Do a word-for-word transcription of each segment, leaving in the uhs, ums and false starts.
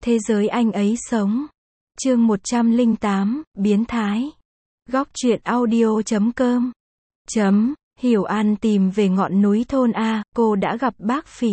Thế giới anh ấy sống. Chương một trăm lẻ tám, biến thái. Góc truyện audio chấm com. Chấm, Hiểu An tìm về ngọn núi thôn A, cô đã gặp bác Phỉ.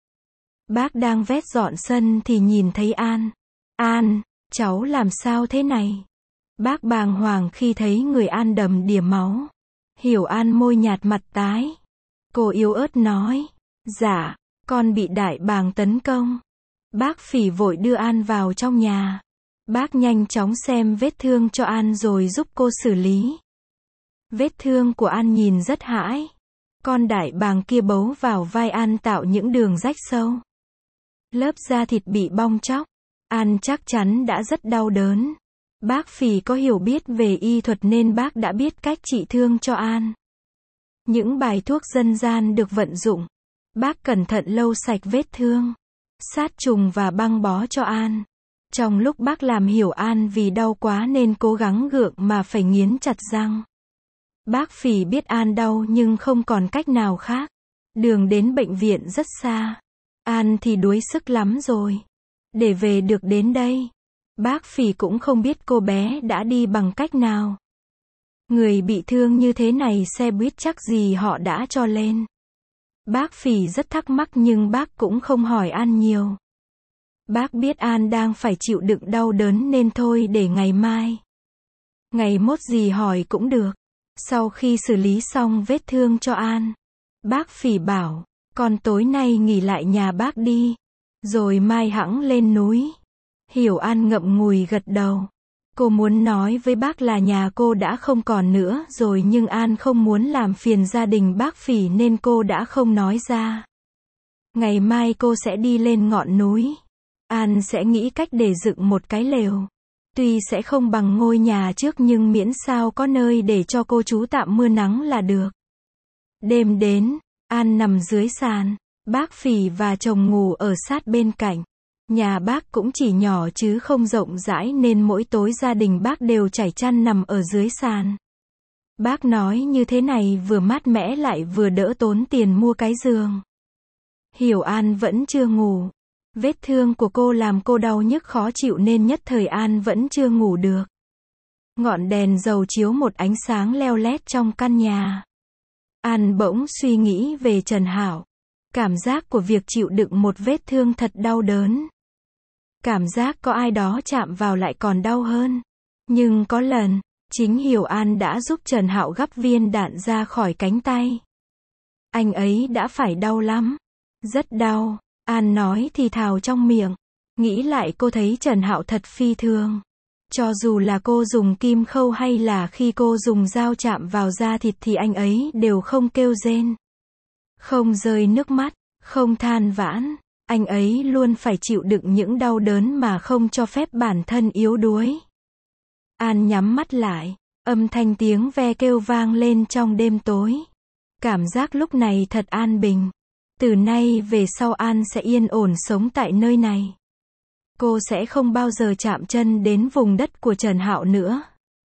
Bác đang vét dọn sân thì nhìn thấy An. An, cháu làm sao thế này? Bác bàng hoàng khi thấy người An đầm đìa máu. Hiểu An môi nhạt mặt tái. Cô yếu ớt nói. Dạ, con bị đại bàng tấn công. Bác Phỉ vội đưa An vào trong nhà. Bác nhanh chóng xem vết thương cho An rồi giúp cô xử lý. Vết thương của An nhìn rất hãi. Con đại bàng kia bấu vào vai An tạo những đường rách sâu. Lớp da thịt bị bong tróc. An chắc chắn đã rất đau đớn. Bác Phỉ có hiểu biết về y thuật nên bác đã biết cách trị thương cho An. Những bài thuốc dân gian được vận dụng. Bác cẩn thận lau sạch vết thương, sát trùng và băng bó cho An. Trong lúc bác làm Hiểu An vì đau quá nên cố gắng gượng mà phải nghiến chặt răng. Bác Phỉ biết An đau nhưng không còn cách nào khác. Đường đến bệnh viện rất xa. An thì đuối sức lắm rồi. Để về được đến đây, bác Phỉ cũng không biết cô bé đã đi bằng cách nào. Người bị thương như thế này xe buýt chắc gì họ đã cho lên. Bác Phỉ rất thắc mắc nhưng bác cũng không hỏi An nhiều. Bác biết An đang phải chịu đựng đau đớn nên thôi để ngày mai. Ngày mốt gì hỏi cũng được. Sau khi xử lý xong vết thương cho An, bác Phỉ bảo, con tối nay nghỉ lại nhà bác đi, rồi mai hẵng lên núi. Hiểu An ngậm ngùi gật đầu. Cô muốn nói với bác là nhà cô đã không còn nữa rồi nhưng An không muốn làm phiền gia đình bác Phỉ nên cô đã không nói ra. Ngày mai cô sẽ đi lên ngọn núi. An sẽ nghĩ cách để dựng một cái lều. Tuy sẽ không bằng ngôi nhà trước nhưng miễn sao có nơi để cho cô trú tạm mưa nắng là được. Đêm đến, An nằm dưới sàn. Bác Phỉ và chồng ngủ ở sát bên cạnh. Nhà bác cũng chỉ nhỏ chứ không rộng rãi nên mỗi tối gia đình bác đều trải chăn nằm ở dưới sàn. Bác nói như thế này vừa mát mẻ lại vừa đỡ tốn tiền mua cái giường. Hiểu An vẫn chưa ngủ. Vết thương của cô làm cô đau nhức khó chịu nên nhất thời An vẫn chưa ngủ được. Ngọn đèn dầu chiếu một ánh sáng leo lét trong căn nhà. An bỗng suy nghĩ về Trần Hảo. Cảm giác của việc chịu đựng một vết thương thật đau đớn. Cảm giác có ai đó chạm vào lại còn đau hơn. Nhưng có lần, chính Hiểu An đã giúp Trần Hạo gắp viên đạn ra khỏi cánh tay. Anh ấy đã phải đau lắm. Rất đau, An nói thì thào trong miệng. Nghĩ lại cô thấy Trần Hạo thật phi thường. Cho dù là cô dùng kim khâu hay là khi cô dùng dao chạm vào da thịt thì anh ấy đều không kêu rên. Không rơi nước mắt, không than vãn. Anh ấy luôn phải chịu đựng những đau đớn mà không cho phép bản thân yếu đuối. An nhắm mắt lại, âm thanh tiếng ve kêu vang lên trong đêm tối. Cảm giác lúc này thật an bình. Từ nay về sau An sẽ yên ổn sống tại nơi này. Cô sẽ không bao giờ chạm chân đến vùng đất của Trần Hạo nữa.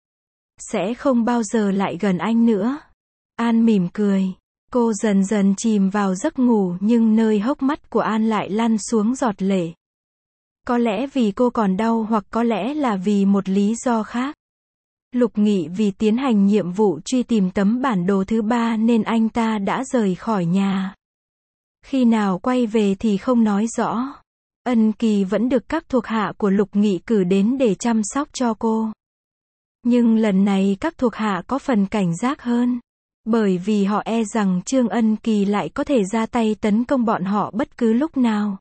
Sẽ không bao giờ lại gần anh nữa. An mỉm cười. Cô dần dần chìm vào giấc ngủ nhưng nơi hốc mắt của An lại lăn xuống giọt lệ. Có lẽ vì cô còn đau hoặc có lẽ là vì một lý do khác. Lục Nghị vì tiến hành nhiệm vụ truy tìm tấm bản đồ thứ ba nên anh ta đã rời khỏi nhà. Khi nào quay về thì không nói rõ. Ân Kỳ vẫn được các thuộc hạ của Lục Nghị cử đến để chăm sóc cho cô. Nhưng lần này các thuộc hạ có phần cảnh giác hơn. Bởi vì họ e rằng Trương Ân Kỳ lại có thể ra tay tấn công bọn họ bất cứ lúc nào.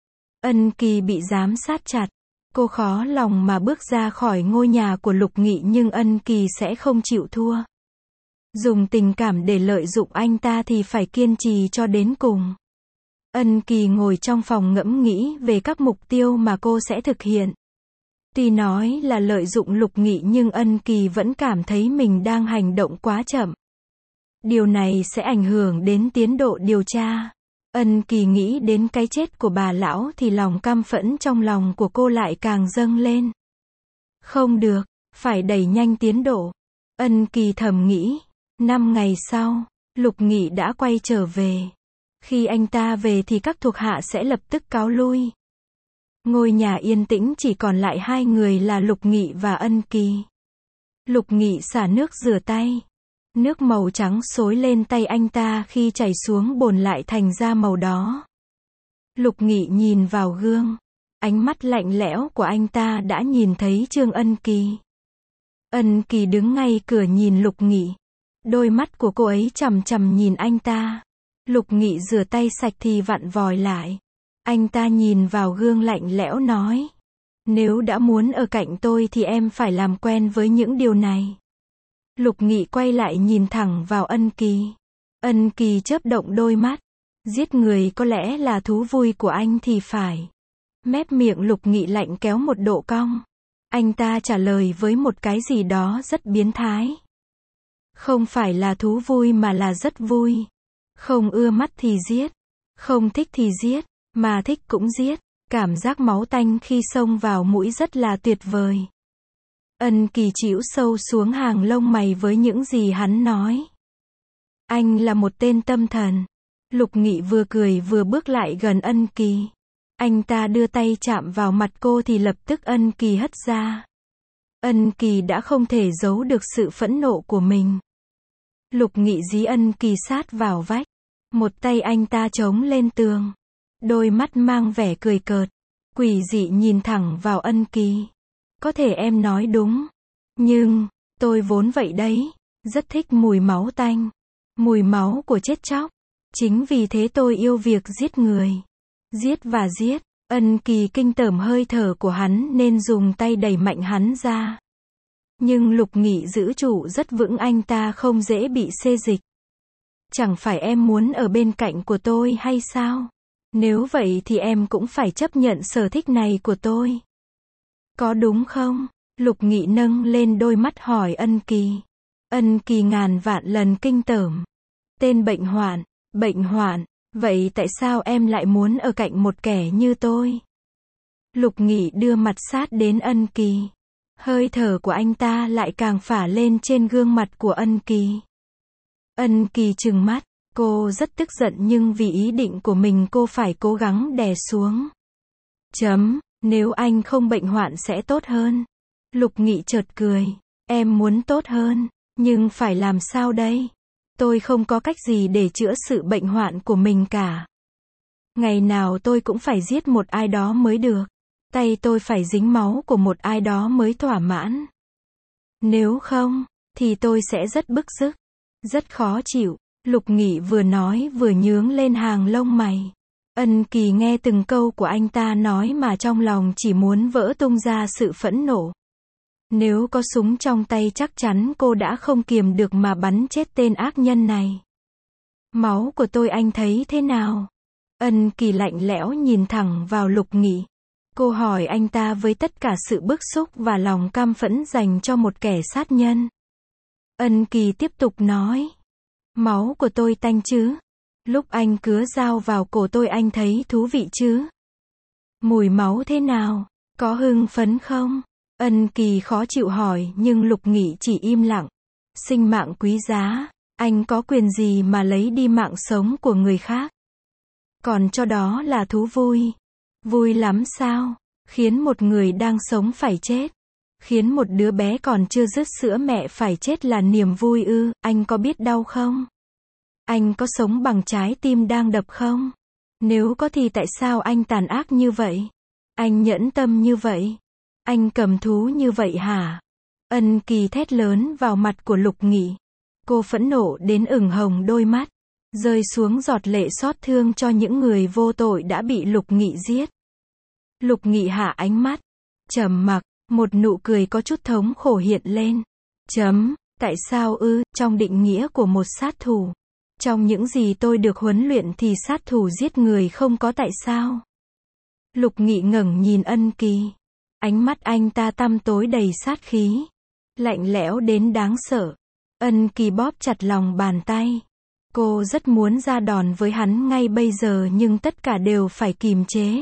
Ân Kỳ bị giám sát chặt. Cô khó lòng mà bước ra khỏi ngôi nhà của Lục Nghị nhưng Ân Kỳ sẽ không chịu thua. Dùng tình cảm để lợi dụng anh ta thì phải kiên trì cho đến cùng. Ân Kỳ ngồi trong phòng ngẫm nghĩ về các mục tiêu mà cô sẽ thực hiện. Tuy nói là lợi dụng Lục Nghị nhưng Ân Kỳ vẫn cảm thấy mình đang hành động quá chậm. Điều này sẽ ảnh hưởng đến tiến độ điều tra. Ân Kỳ nghĩ đến cái chết của bà lão thì lòng căm phẫn trong lòng của cô lại càng dâng lên. Không được, phải đẩy nhanh tiến độ. Ân Kỳ thầm nghĩ. Năm ngày sau, Lục Nghị đã quay trở về. Khi anh ta về thì các thuộc hạ sẽ lập tức cáo lui. Ngôi nhà yên tĩnh chỉ còn lại hai người là Lục Nghị và Ân Kỳ. Lục Nghị xả nước rửa tay. Nước màu trắng xối lên tay anh ta khi chảy xuống bồn lại thành ra màu đó. Lục Nghị nhìn vào gương. Ánh mắt lạnh lẽo của anh ta đã nhìn thấy Trương Ân Kỳ. Ân Kỳ đứng ngay cửa nhìn Lục Nghị. Đôi mắt của cô ấy chằm chằm nhìn anh ta. Lục Nghị rửa tay sạch thì vặn vòi lại. Anh ta nhìn vào gương lạnh lẽo nói. Nếu đã muốn ở cạnh tôi thì em phải làm quen với những điều này. Lục Nghị quay lại nhìn thẳng vào Ân Kỳ. Ân Kỳ chớp động đôi mắt. Giết người có lẽ là thú vui của anh thì phải. Mép miệng Lục Nghị lạnh kéo một độ cong. Anh ta trả lời với một cái gì đó rất biến thái. Không phải là thú vui mà là rất vui. Không ưa mắt thì giết. Không thích thì giết. Mà thích cũng giết. Cảm giác máu tanh khi xông vào mũi rất là tuyệt vời. Ân Kỳ chĩu sâu xuống hàng lông mày với những gì hắn nói. Anh là một tên tâm thần. Lục Nghị vừa cười vừa bước lại gần Ân Kỳ. Anh ta đưa tay chạm vào mặt cô thì lập tức Ân Kỳ hất ra. Ân Kỳ đã không thể giấu được sự phẫn nộ của mình. Lục Nghị dí Ân Kỳ sát vào vách. Một tay anh ta chống lên tường. Đôi mắt mang vẻ cười cợt. Quỷ dị nhìn thẳng vào Ân Kỳ. Có thể em nói đúng. Nhưng, tôi vốn vậy đấy. Rất thích mùi máu tanh. Mùi máu của chết chóc. Chính vì thế tôi yêu việc giết người. Giết và giết. Ân Kỳ kinh tởm hơi thở của hắn nên dùng tay đẩy mạnh hắn ra. Nhưng Lục Nghị giữ trụ rất vững, anh ta không dễ bị xê dịch. Chẳng phải em muốn ở bên cạnh của tôi hay sao? Nếu vậy thì em cũng phải chấp nhận sở thích này của tôi. Có đúng không? Lục Nghị nâng lên đôi mắt hỏi Ân Kỳ. Ân Kỳ ngàn vạn lần kinh tởm. Tên bệnh hoạn. Bệnh hoạn. Vậy tại sao em lại muốn ở cạnh một kẻ như tôi? Lục Nghị đưa mặt sát đến Ân Kỳ. Hơi thở của anh ta lại càng phả lên trên gương mặt của Ân Kỳ. Ân Kỳ trừng mắt. Cô rất tức giận nhưng vì ý định của mình cô phải cố gắng đè xuống. Chấm. Nếu anh không bệnh hoạn sẽ tốt hơn. Lục Nghị chợt cười. Em muốn tốt hơn. Nhưng phải làm sao đây? Tôi không có cách gì để chữa sự bệnh hoạn của mình cả. Ngày nào tôi cũng phải giết một ai đó mới được. Tay tôi phải dính máu của một ai đó mới thỏa mãn. Nếu không, thì tôi sẽ rất bức rứt. Rất khó chịu. Lục Nghị vừa nói vừa nhướng lên hàng lông mày. Ân Kỳ nghe từng câu của anh ta nói mà trong lòng chỉ muốn vỡ tung ra sự phẫn nộ. Nếu có súng trong tay chắc chắn cô đã không kiềm được mà bắn chết tên ác nhân này. Máu của tôi anh thấy thế nào? Ân Kỳ lạnh lẽo nhìn thẳng vào Lục Nghị. Cô hỏi anh ta với tất cả sự bức xúc và lòng căm phẫn dành cho một kẻ sát nhân. Ân Kỳ tiếp tục nói. Máu của tôi tanh chứ? Lúc anh cứa dao vào cổ tôi anh thấy thú vị chứ? Mùi máu thế nào? Có hưng phấn không? Ân Kỳ khó chịu hỏi nhưng Lục Nghị chỉ im lặng. Sinh mạng quý giá, anh có quyền gì mà lấy đi mạng sống của người khác? Còn cho đó là thú vui. Vui lắm sao? Khiến một người đang sống phải chết. Khiến một đứa bé còn chưa dứt sữa mẹ phải chết là niềm vui ư? Anh có biết đau không? Anh có sống bằng trái tim đang đập không? Nếu có thì tại sao anh tàn ác như vậy? Anh nhẫn tâm như vậy? Anh cầm thú như vậy hả? Ân Kỳ thét lớn vào mặt của Lục Nghị. Cô phẫn nộ đến ửng hồng đôi mắt. Rơi xuống giọt lệ xót thương cho những người vô tội đã bị Lục Nghị giết. Lục Nghị hạ ánh mắt. Trầm mặc. Một nụ cười có chút thống khổ hiện lên. Chấm. Tại sao ư? Trong định nghĩa của một sát thủ. Trong những gì tôi được huấn luyện thì sát thủ giết người không có tại sao. Lục Nghị ngẩng nhìn Ân Kỳ. Ánh mắt anh ta tăm tối đầy sát khí. Lạnh lẽo đến đáng sợ. Ân Kỳ bóp chặt lòng bàn tay. Cô rất muốn ra đòn với hắn ngay bây giờ nhưng tất cả đều phải kìm chế.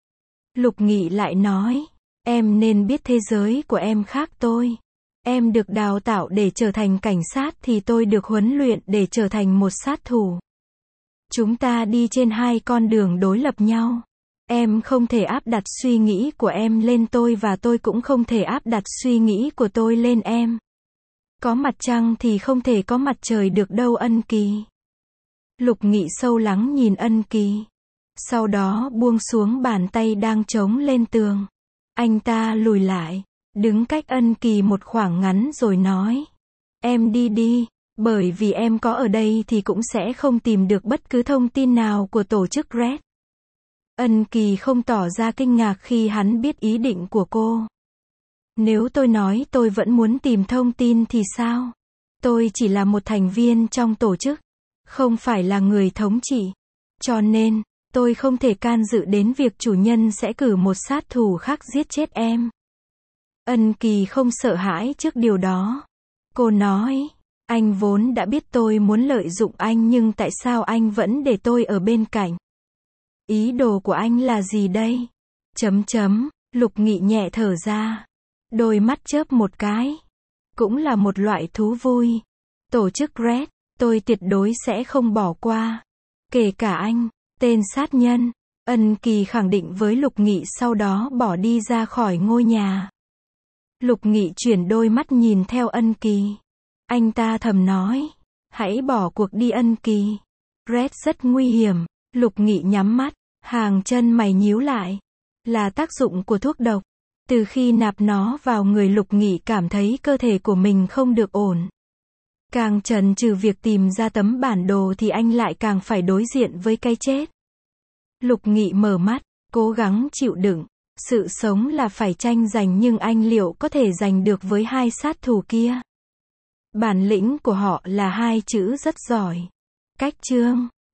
Lục Nghị lại nói. Em nên biết thế giới của em khác tôi. Em được đào tạo để trở thành cảnh sát thì tôi được huấn luyện để trở thành một sát thủ. Chúng ta đi trên hai con đường đối lập nhau. Em không thể áp đặt suy nghĩ của em lên tôi và tôi cũng không thể áp đặt suy nghĩ của tôi lên em. Có mặt trăng thì không thể có mặt trời được đâu Ân Kỳ. Lục Nghị sâu lắng nhìn Ân Kỳ. Sau đó buông xuống bàn tay đang chống lên tường. Anh ta lùi lại, đứng cách Ân Kỳ một khoảng ngắn rồi nói. Em đi đi, bởi vì em có ở đây thì cũng sẽ không tìm được bất cứ thông tin nào của tổ chức Red. Ân Kỳ không tỏ ra kinh ngạc khi hắn biết ý định của cô. Nếu tôi nói tôi vẫn muốn tìm thông tin thì sao? Tôi chỉ là một thành viên trong tổ chức, không phải là người thống trị. Cho nên, tôi không thể can dự đến việc chủ nhân sẽ cử một sát thủ khác giết chết em. Ân Kỳ không sợ hãi trước điều đó. Cô nói, anh vốn đã biết tôi muốn lợi dụng anh nhưng tại sao anh vẫn để tôi ở bên cạnh? Ý đồ của anh là gì đây? Chấm chấm, Lục Nghị nhẹ thở ra. Đôi mắt chớp một cái. Cũng là một loại thú vui. Tổ chức Red, tôi tuyệt đối sẽ không bỏ qua. Kể cả anh, tên sát nhân. Ân Kỳ khẳng định với Lục Nghị sau đó bỏ đi ra khỏi ngôi nhà. Lục Nghị chuyển đôi mắt nhìn theo Ân Kỳ. Anh ta thầm nói. Hãy bỏ cuộc đi Ân Kỳ. Red rất nguy hiểm. Lục Nghị nhắm mắt. Hàng chân mày nhíu lại. Là tác dụng của thuốc độc. Từ khi nạp nó vào người Lục Nghị cảm thấy cơ thể của mình không được ổn. Càng chần chừ việc tìm ra tấm bản đồ thì anh lại càng phải đối diện với cái chết. Lục Nghị mở mắt, cố gắng chịu đựng. Sự sống là phải tranh giành nhưng anh liệu có thể giành được với hai sát thủ kia? Bản lĩnh của họ là hai chữ rất giỏi. Cách chương